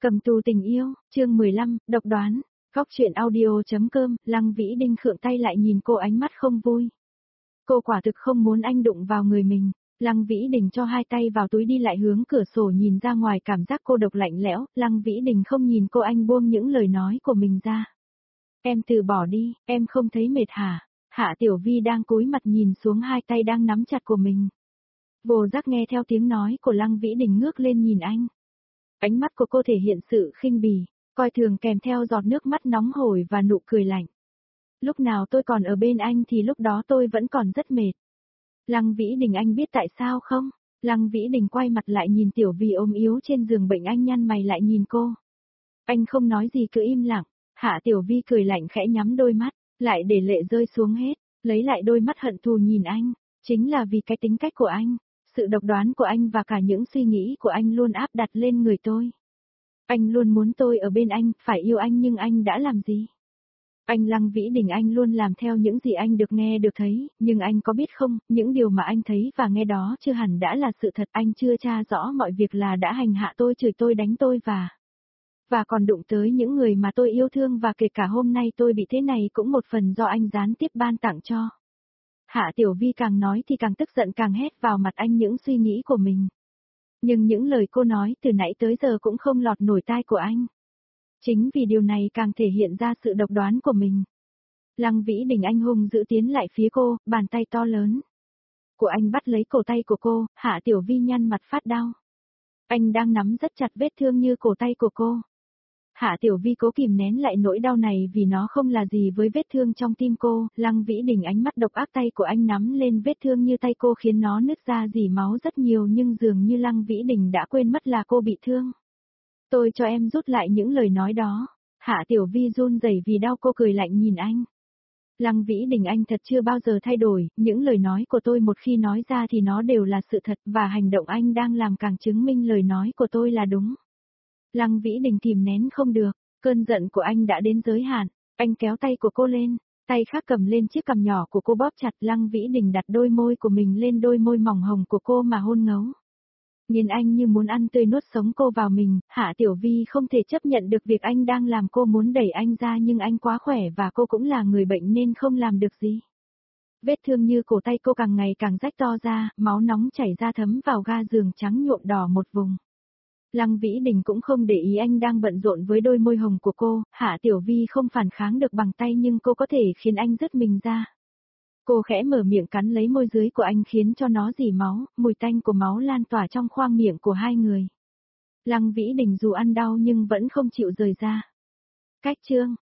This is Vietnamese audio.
Cầm tù tình yêu, chương 15, độc đoán. Góc truyện audio.com, Lăng Vĩ Đinh khựng tay lại nhìn cô, ánh mắt không vui. Cô quả thực không muốn anh đụng vào người mình. Lăng Vĩ Đình cho hai tay vào túi đi lại hướng cửa sổ nhìn ra ngoài, cảm giác cô độc lạnh lẽo. Lăng Vĩ Đình không nhìn cô, anh buông những lời nói của mình ra. Em từ bỏ đi, em không thấy mệt hả? Hạ Tiểu Vi đang cúi mặt nhìn xuống hai tay đang nắm chặt của mình. Vô giác nghe theo tiếng nói của Lăng Vĩ Đình ngước lên nhìn anh. Ánh mắt của cô thể hiện sự khinh bỉ, coi thường kèm theo giọt nước mắt nóng hổi và nụ cười lạnh. Lúc nào tôi còn ở bên anh thì lúc đó tôi vẫn còn rất mệt. Lăng Vĩ Đình, anh biết tại sao không? Lăng Vĩ Đình quay mặt lại nhìn Tiểu Vi ôm yếu trên giường bệnh, anh nhăn mày lại nhìn cô. Anh không nói gì, cứ im lặng. Hạ Tiểu Vi cười lạnh khẽ nhắm đôi mắt, lại để lệ rơi xuống hết, lấy lại đôi mắt hận thù nhìn anh. Chính là vì cái tính cách của anh, sự độc đoán của anh và cả những suy nghĩ của anh luôn áp đặt lên người tôi. Anh luôn muốn tôi ở bên anh, phải yêu anh, nhưng anh đã làm gì? Anh Lăng Vĩ Đình, anh luôn làm theo những gì anh được nghe được thấy, nhưng anh có biết không, những điều mà anh thấy và nghe đó chưa hẳn đã là sự thật. Anh chưa tra rõ mọi việc là đã hành hạ tôi, chửi tôi, đánh tôi và còn đụng tới những người mà tôi yêu thương, và kể cả hôm nay tôi bị thế này cũng một phần do anh gián tiếp ban tặng cho. Hạ Tiểu Vi càng nói thì càng tức giận, càng hét vào mặt anh những suy nghĩ của mình. Nhưng những lời cô nói từ nãy tới giờ cũng không lọt nổi tai của anh. Chính vì điều này càng thể hiện ra sự độc đoán của mình. Lăng Vĩ Đình anh hùng giữ tiến lại phía cô, bàn tay to lớn của anh bắt lấy cổ tay của cô. Hạ Tiểu Vi nhăn mặt phát đau. Anh đang nắm rất chặt vết thương như cổ tay của cô. Hạ Tiểu Vi cố kìm nén lại nỗi đau này vì nó không là gì với vết thương trong tim cô. Lăng Vĩ Đình ánh mắt độc ác, tay của anh nắm lên vết thương như tay cô khiến nó nứt ra rỉ máu rất nhiều, nhưng dường như Lăng Vĩ Đình đã quên mất là cô bị thương. Tôi cho em rút lại những lời nói đó. Hạ Tiểu Vi run rẩy vì đau, cô cười lạnh nhìn anh. Lăng Vĩ Đình, anh thật chưa bao giờ thay đổi, những lời nói của tôi một khi nói ra thì nó đều là sự thật, và hành động anh đang làm càng chứng minh lời nói của tôi là đúng. Lăng Vĩ Đình kìm nén không được, cơn giận của anh đã đến giới hạn, anh kéo tay của cô lên, tay khác cầm lên chiếc cằm nhỏ của cô bóp chặt. Lăng Vĩ Đình đặt đôi môi của mình lên đôi môi mỏng hồng của cô mà hôn ngấu. Nhìn anh như muốn ăn tươi nuốt sống cô vào mình. Hạ Tiểu Vi không thể chấp nhận được việc anh đang làm, cô muốn đẩy anh ra nhưng anh quá khỏe và cô cũng là người bệnh nên không làm được gì. Vết thương như cổ tay cô càng ngày càng rách to ra, máu nóng chảy ra thấm vào ga giường trắng nhuộm đỏ một vùng. Lăng Vĩ Đình cũng không để ý anh đang bận rộn với đôi môi hồng của cô. Hạ Tiểu Vi không phản kháng được bằng tay, nhưng cô có thể khiến anh rứt mình ra. Cô khẽ mở miệng cắn lấy môi dưới của anh khiến cho nó rỉ máu, mùi tanh của máu lan tỏa trong khoang miệng của hai người. Lăng Vĩ Đình dù ăn đau nhưng vẫn không chịu rời ra. Cách chương